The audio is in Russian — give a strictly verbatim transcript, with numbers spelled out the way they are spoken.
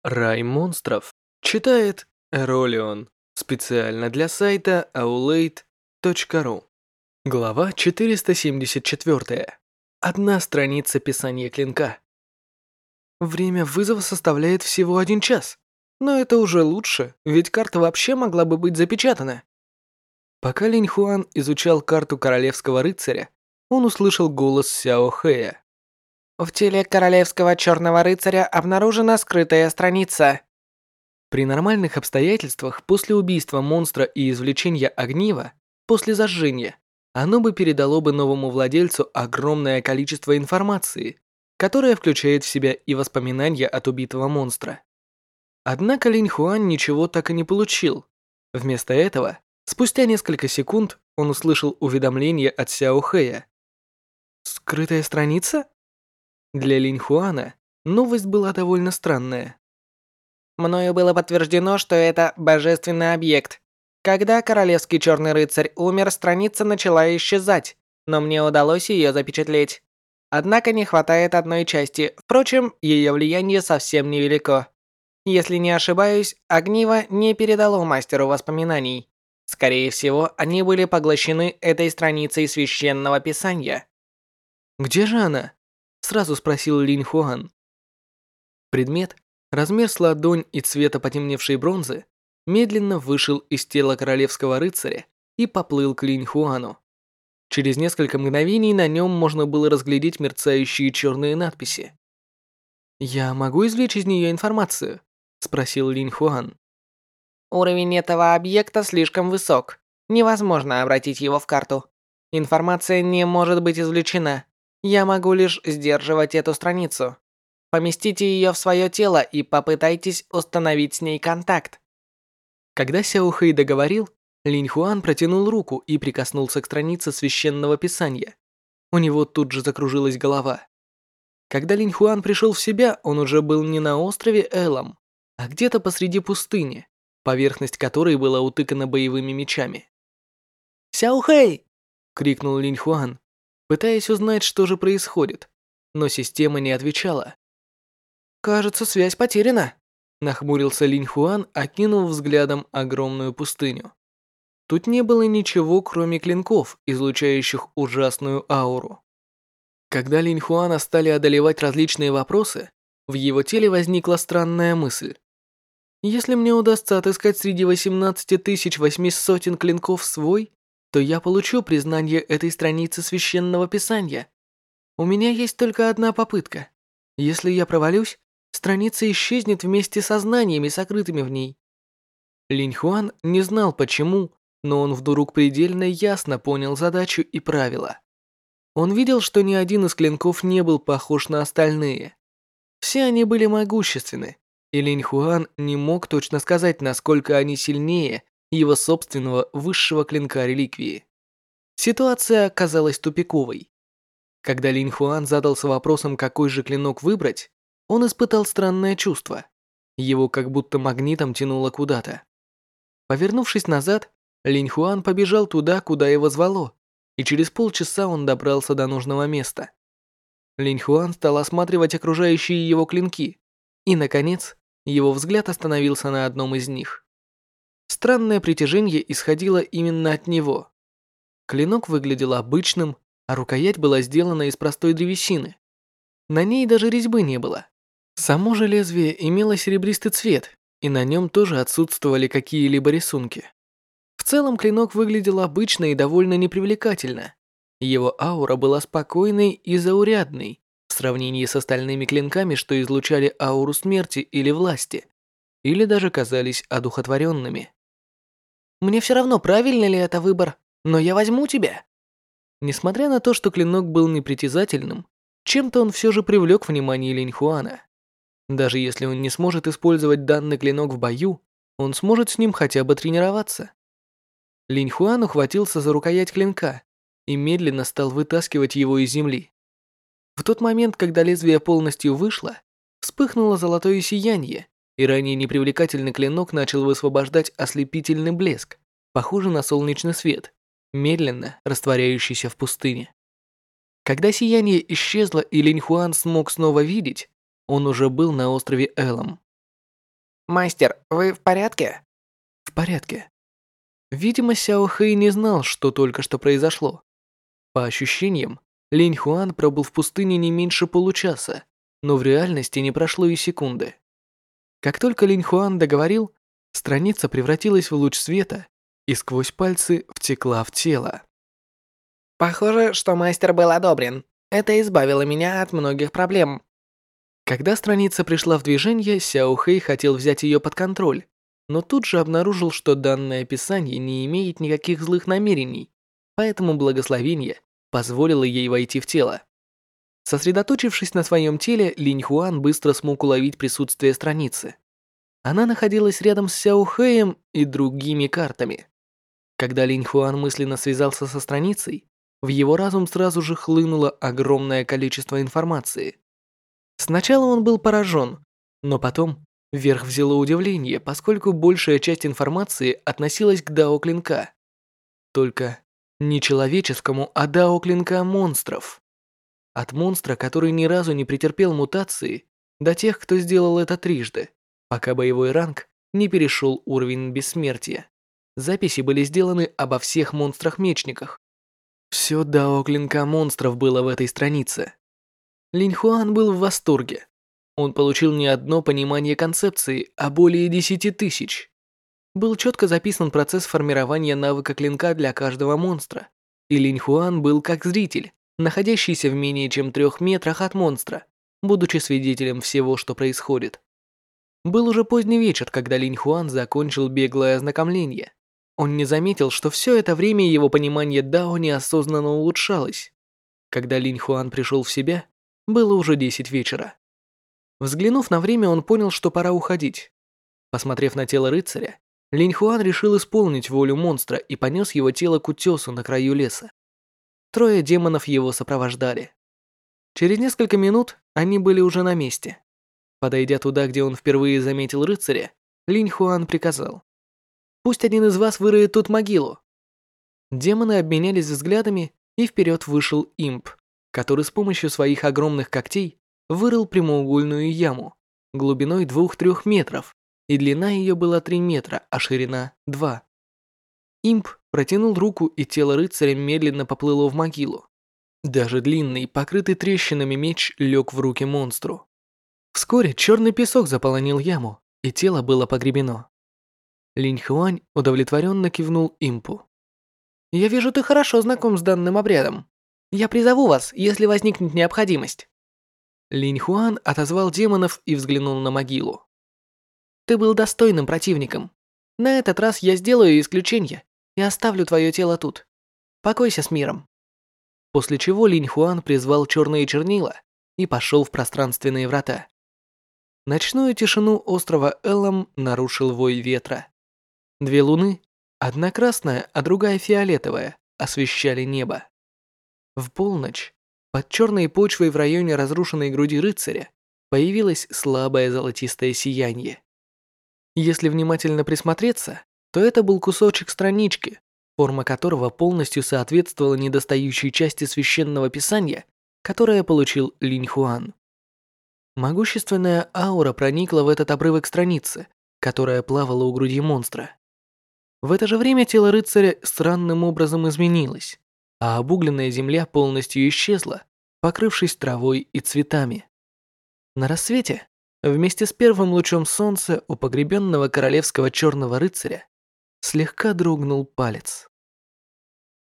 Рай монстров. Читает Эролион. Специально для сайта аулейт точка ру. Глава четыреста семьдесят четыре. Одна страница писания клинка. Время вызова составляет всего один час. Но это уже лучше, ведь карта вообще могла бы быть запечатана. Пока Линь Хуан изучал карту королевского рыцаря, он услышал голос Сяо Хэя. В теле королевского черного рыцаря обнаружена скрытая страница. При нормальных обстоятельствах, после убийства монстра и извлечения огнива, после зажжения, оно бы передало бы новому владельцу огромное количество информации, которая включает в себя и воспоминания от убитого монстра. Однако Линь Хуан ничего так и не получил. Вместо этого, спустя несколько секунд, он услышал уведомление от Сяо Хэя. «Скрытая страница?» Для Линь Хуана новость была довольно странная. Мною было подтверждено, что это божественный объект. Когда королевский черный рыцарь умер, страница начала исчезать, но мне удалось ее запечатлеть. Однако не хватает одной части, впрочем, ее влияние совсем невелико. Если не ошибаюсь, огниво не передало мастеру воспоминаний. Скорее всего, они были поглощены этой страницей священного писания. «Где же она?» – сразу спросил Линь Хуан. Предмет, размер с ладонь и цвета потемневшей бронзы, медленно вышел из тела королевского рыцаря и поплыл к Линь Хуану. Через несколько мгновений на нем можно было разглядеть мерцающие черные надписи. «Я могу извлечь из нее информацию?» – спросил Линь Хуан. Уровень этого объекта слишком высок. Невозможно обратить его в карту. Информация не может быть извлечена. Я могу лишь сдерживать эту страницу. Поместите ее в свое тело и попытайтесь установить с ней контакт. Когда Сяо Хэй договорил, Линь Хуан протянул руку и прикоснулся к странице священного писания. У него тут же закружилась голова. Когда Линь Хуан пришел в себя, он уже был не на острове Элам, а где-то посреди пустыни, поверхность которой была утыкана боевыми мечами. «Сяо Хэй!» — крикнул Линь Хуан, пытаясь узнать, что же происходит, но система не отвечала. «Кажется, связь потеряна», — нахмурился Линь Хуан, окинув взглядом огромную пустыню. Тут не было ничего, кроме клинков, излучающих ужасную ауру. Когда Линь Хуана стали одолевать различные вопросы, в его теле возникла странная мысль. Если мне удастся отыскать среди восемнадцати тысяч восьми сотен клинков свой, то я получу признание этой страницы священного писания. У меня есть только одна попытка. Если я провалюсь, страница исчезнет вместе со знаниями, сокрытыми в ней. Линь Хуан не знал почему, но он вдруг предельно ясно понял задачу и правила. Он видел, что ни один из клинков не был похож на остальные. Все они были могущественны, и Линь Хуан не мог точно сказать, насколько они сильнее его собственного высшего клинка реликвии. Ситуация оказалась тупиковой. Когда Линь Хуан задался вопросом, какой же клинок выбрать, он испытал странное чувство. Его как будто магнитом тянуло куда-то. Повернувшись назад, Линь Хуан побежал туда, куда его звало, и через полчаса он добрался до нужного места. Линь Хуан стал осматривать окружающие его клинки, и, наконец, его взгляд остановился на одном из них. Странное притяжение исходило именно от него. Клинок выглядел обычным, а рукоять была сделана из простой древесины. На ней даже резьбы не было. Само же лезвие имело серебристый цвет, и на нем тоже отсутствовали какие-либо рисунки. В целом клинок выглядел обычно и довольно непривлекательно. Его аура была спокойной и заурядной в сравнении с остальными клинками, что излучали ауру смерти или власти, или даже казались одухотворенными. «Мне все равно, правильно ли это выбор, но я возьму тебя». Несмотря на то, что клинок был непритязательным, чем-то он все же привлек внимание Линь Хуана. Даже если он не сможет использовать данный клинок в бою, он сможет с ним хотя бы тренироваться. Линь Хуан ухватился за рукоять клинка и медленно стал вытаскивать его из земли. В тот момент, когда лезвие полностью вышло, вспыхнуло золотое сияние, и ранее непривлекательный клинок начал высвобождать ослепительный блеск, похожий на солнечный свет, медленно растворяющийся в пустыне. Когда сияние исчезло и Линь Хуан смог снова видеть, он уже был на острове Элам. Мастер, вы в порядке? В порядке. Видимо, Сяо Хэй не знал, что только что произошло. По ощущениям, Линь Хуан пробыл в пустыне не меньше получаса, но в реальности не прошло и секунды. Как только Линь Хуан договорил, страница превратилась в луч света и сквозь пальцы втекла в тело. Похоже, что мастер был одобрен. Это избавило меня от многих проблем. Когда страница пришла в движение, Сяо Хэй хотел взять ее под контроль, но тут же обнаружил, что данное описание не имеет никаких злых намерений, поэтому благословение позволило ей войти в тело. Сосредоточившись на своем теле, Линь Хуан быстро смог уловить присутствие страницы. Она находилась рядом с Сяо Хэем и другими картами. Когда Линь Хуан мысленно связался со страницей, в его разум сразу же хлынуло огромное количество информации. Сначала он был поражен, но потом верх взяло удивление, поскольку большая часть информации относилась к дао клинка. Только не человеческому, а дао клинка монстров. От монстра, который ни разу не претерпел мутации, до тех, кто сделал это трижды, пока боевой ранг не перешел уровень бессмертия. Записи были сделаны обо всех монстрах-мечниках. Все дао клинка монстров было в этой странице. Линь Хуан был в восторге. Он получил не одно понимание концепции, а более десяти тысяч. Был четко записан процесс формирования навыка клинка для каждого монстра, и Линь Хуан был как зритель, находящийся в менее чем трех метрах от монстра, будучи свидетелем всего, что происходит. Был уже поздний вечер, когда Линь Хуан закончил беглое ознакомление. Он не заметил, что все это время его понимание дао неосознанно улучшалось. Когда Линь Хуан пришел в себя, было уже десять вечера. Взглянув на время, он понял, что пора уходить. Посмотрев на тело рыцаря, Линь Хуан решил исполнить волю монстра и понес его тело к утесу на краю леса. Трое демонов его сопровождали. Через несколько минут они были уже на месте. Подойдя туда, где он впервые заметил рыцаря, Линь Хуан приказал: «Пусть один из вас выроет тут могилу». Демоны обменялись взглядами, и вперед вышел имп, который с помощью своих огромных когтей вырыл прямоугольную яму глубиной двух-трех метров, и длина ее была три метра, а ширина два. Имп протянул руку, и тело рыцаря медленно поплыло в могилу. Даже длинный, покрытый трещинами меч лег в руки монстру. Вскоре черный песок заполонил яму, и тело было погребено. Линь Хуань удовлетворенно кивнул импу. «Я вижу, ты хорошо знаком с данным обрядом. Я призову вас, если возникнет необходимость». Линь Хуан отозвал демонов и взглянул на могилу. «Ты был достойным противником. На этот раз я сделаю исключение и оставлю твое тело тут. Покойся с миром». После чего Линь Хуан призвал черные чернила и пошел в пространственные врата. Ночную тишину острова Эллам нарушил вой ветра. Две луны, одна красная, а другая фиолетовая, освещали небо. В полночь под черной почвой в районе разрушенной груди рыцаря появилось слабое золотистое сияние. Если внимательно присмотреться, то это был кусочек странички, форма которого полностью соответствовала недостающей части священного писания, которое получил Линь Хуан. Могущественная аура проникла в этот обрывок страницы, которая плавала у груди монстра. В это же время тело рыцаря странным образом изменилось, а обугленная земля полностью исчезла, покрывшись травой и цветами. На рассвете, вместе с первым лучом солнца у погребенного королевского черного рыцаря, слегка дрогнул палец.